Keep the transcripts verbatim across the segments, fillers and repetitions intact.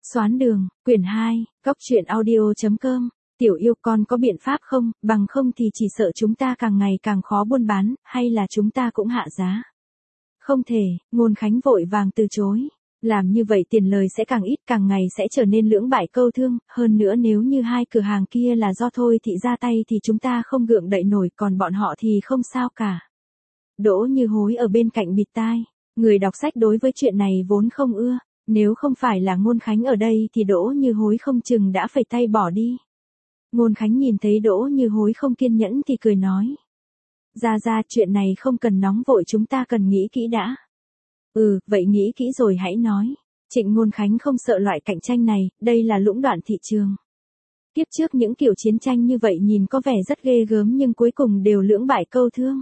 Xoán đường, quyển hai, góc truyện audio.com, tiểu yêu con có biện pháp không, bằng không thì chỉ sợ chúng ta càng ngày càng khó buôn bán, hay là chúng ta cũng hạ giá. Không thể, Ngôn Khánh vội vàng từ chối. Làm như vậy tiền lời sẽ càng ít, càng ngày sẽ trở nên lưỡng bại câu thương, hơn nữa nếu như hai cửa hàng kia là do Thôi Thị ra tay thì chúng ta không gượng đậy nổi, còn bọn họ thì không sao cả. Đỗ Như Hối ở bên cạnh bịt tai, người đọc sách đối với chuyện này vốn không ưa, nếu không phải là Ngôn Khánh ở đây thì Đỗ Như Hối không chừng đã phẩy tay bỏ đi. Ngôn Khánh nhìn thấy Đỗ Như Hối không kiên nhẫn thì cười nói. Ra ra, chuyện này không cần nóng vội, chúng ta cần nghĩ kỹ đã. Ừ, vậy nghĩ kỹ rồi hãy nói. Trịnh Ngôn Khánh không sợ loại cạnh tranh này, đây là lũng đoạn thị trường. Kiếp trước những kiểu chiến tranh như vậy nhìn có vẻ rất ghê gớm nhưng cuối cùng đều lưỡng bại câu thương.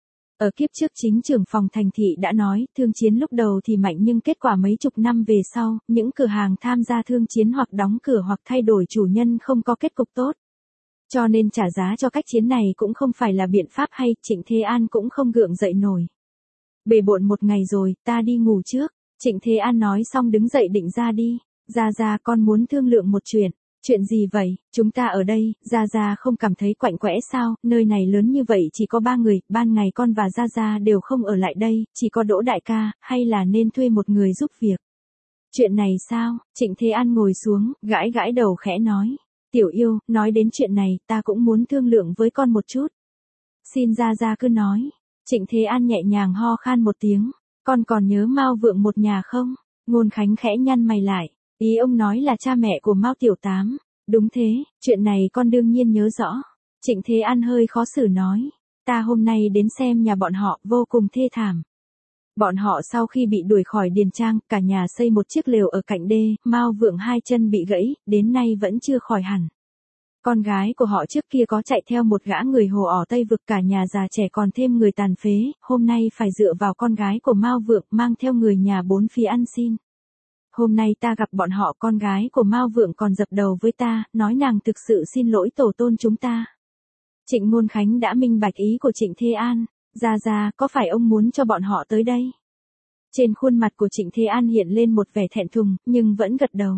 Ở kiếp trước chính trưởng phòng thành thị đã nói, thương chiến lúc đầu thì mạnh nhưng kết quả mấy chục năm về sau, những cửa hàng tham gia thương chiến hoặc đóng cửa hoặc thay đổi chủ nhân không có kết cục tốt. Cho nên trả giá cho cách chiến này cũng không phải là biện pháp hay, Trịnh Thế An cũng không gượng dậy nổi. Bề bộn một ngày rồi, ta đi ngủ trước. Trịnh Thế An nói xong đứng dậy định ra đi. Gia Gia, con muốn thương lượng một chuyện. Chuyện gì vậy? Chúng ta ở đây, Gia Gia không cảm thấy quạnh quẽ sao? Nơi này lớn như vậy chỉ có ba người, ban ngày con và Gia Gia đều không ở lại đây, chỉ có Đỗ đại ca, hay là nên thuê một người giúp việc? Chuyện này sao? Trịnh Thế An ngồi xuống, gãi gãi đầu khẽ nói. Tiểu yêu, nói đến chuyện này, ta cũng muốn thương lượng với con một chút. Xin Gia Gia cứ nói. Trịnh Thế An nhẹ nhàng ho khan một tiếng. Con còn nhớ Mao Vượng một nhà không? Ngôn Khánh khẽ nhăn mày lại. Ý ông nói là cha mẹ của Mao Tiểu Tám. Đúng thế, chuyện này con đương nhiên nhớ rõ. Trịnh Thế An hơi khó xử nói. Ta hôm nay đến xem nhà bọn họ, vô cùng thê thảm. Bọn họ sau khi bị đuổi khỏi Điền Trang, cả nhà xây một chiếc lều ở cạnh đê, Mao Vượng hai chân bị gãy, đến nay vẫn chưa khỏi hẳn. Con gái của họ trước kia có chạy theo một gã người Hồ ỏ Tây Vực, cả nhà già trẻ còn thêm người tàn phế, hôm nay phải dựa vào con gái của Mao Vượng mang theo người nhà bốn phía ăn xin. Hôm nay ta gặp bọn họ, con gái của Mao Vượng còn dập đầu với ta, nói nàng thực sự xin lỗi tổ tôn chúng ta. Trịnh Ngôn Khánh đã minh bạch ý của Trịnh Thế An. Gia Gia, có phải ông muốn cho bọn họ tới đây? Trên khuôn mặt của Trịnh Thế An hiện lên một vẻ thẹn thùng, nhưng vẫn gật đầu.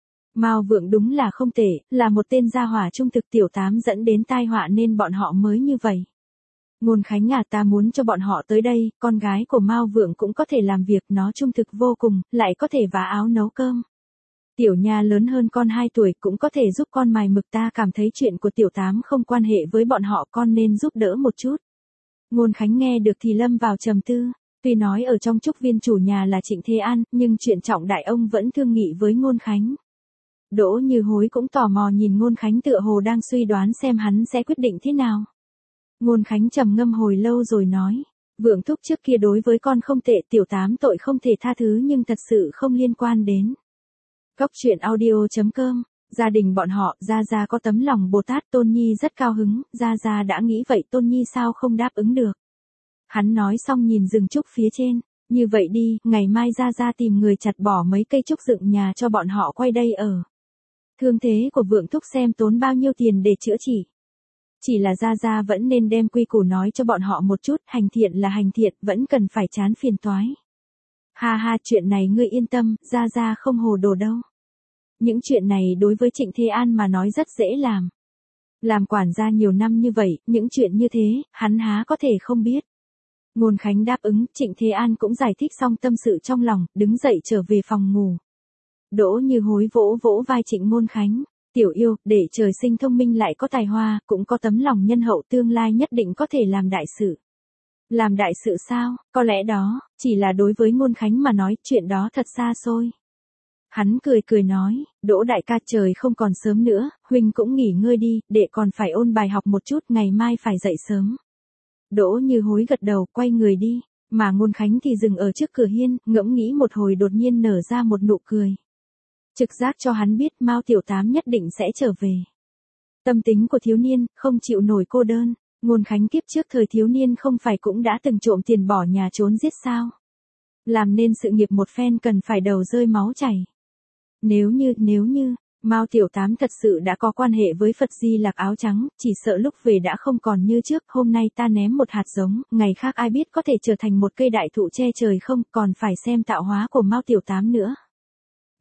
Mao Vượng đúng là không tệ, là một tên gia hỏa trung thực, Tiểu Tám dẫn đến tai họa nên bọn họ mới như vậy. Ngôn Khánh à, ta muốn cho bọn họ tới đây, con gái của Mao Vượng cũng có thể làm việc, nó trung thực vô cùng, lại có thể vá áo nấu cơm. Tiểu Nha lớn hơn con hai tuổi, cũng có thể giúp con mài mực, ta cảm thấy chuyện của Tiểu Tám không quan hệ với bọn họ, con nên giúp đỡ một chút. Ngôn Khánh nghe được thì lâm vào trầm tư. Tuy nói ở trong trúc viên chủ nhà là Trịnh Thế An, nhưng chuyện trọng đại ông vẫn thương nghị với Ngôn Khánh. Đỗ Như Hối cũng tò mò nhìn Ngôn Khánh, tựa hồ đang suy đoán xem hắn sẽ quyết định thế nào. Ngôn Khánh trầm ngâm hồi lâu rồi nói. Vượng thúc trước kia đối với con không tệ, Tiểu Tám tội không thể tha thứ nhưng thật sự không liên quan đến. Góc truyện audio.com. Gia đình bọn họ, Gia Gia có tấm lòng Bồ Tát, Tôn Nhi rất cao hứng, Gia Gia đã nghĩ vậy, Tôn Nhi sao không đáp ứng được. Hắn nói xong nhìn rừng trúc phía trên. Như vậy đi, ngày mai Gia Gia tìm người chặt bỏ mấy cây trúc dựng nhà cho bọn họ quay đây ở. Thương thế của Vượng thúc xem tốn bao nhiêu tiền để chữa trị. Chỉ là Gia Gia vẫn nên đem quy củ nói cho bọn họ một chút, hành thiện là hành thiện, vẫn cần phải chán phiền toái. Ha ha, chuyện này ngươi yên tâm, Gia Gia không hồ đồ đâu. Những chuyện này đối với Trịnh Thế An mà nói rất dễ làm. Làm quản gia nhiều năm như vậy, những chuyện như thế, hắn há có thể không biết. Ngôn Khánh đáp ứng, Trịnh Thế An cũng giải thích xong tâm sự trong lòng, đứng dậy trở về phòng ngủ. Đỗ Như Hối vỗ vỗ vai Trịnh Ngôn Khánh. Tiểu yêu, để trời sinh thông minh lại có tài hoa, cũng có tấm lòng nhân hậu, tương lai nhất định có thể làm đại sự. Làm đại sự sao? Có lẽ đó, chỉ là đối với Ngôn Khánh mà nói, chuyện đó thật xa xôi. Hắn cười cười nói, Đỗ đại ca, trời không còn sớm nữa, huynh cũng nghỉ ngơi đi, đệ còn phải ôn bài học một chút, ngày mai phải dậy sớm. Đỗ Như Hối gật đầu, quay người đi, mà Ngôn Khánh thì dừng ở trước cửa hiên, ngẫm nghĩ một hồi đột nhiên nở ra một nụ cười. Trực giác cho hắn biết Mao Tiểu Tám nhất định sẽ trở về. Tâm tính của thiếu niên, không chịu nổi cô đơn. Ngôn Khánh kiếp trước thời thiếu niên không phải cũng đã từng trộm tiền bỏ nhà trốn giết sao? Làm nên sự nghiệp một phen cần phải đầu rơi máu chảy. Nếu như, nếu như, Mao Tiểu Tám thật sự đã có quan hệ với Phật Di Lặc áo trắng, chỉ sợ lúc về đã không còn như trước, hôm nay ta ném một hạt giống, ngày khác ai biết có thể trở thành một cây đại thụ che trời không, còn phải xem tạo hóa của Mao Tiểu Tám nữa.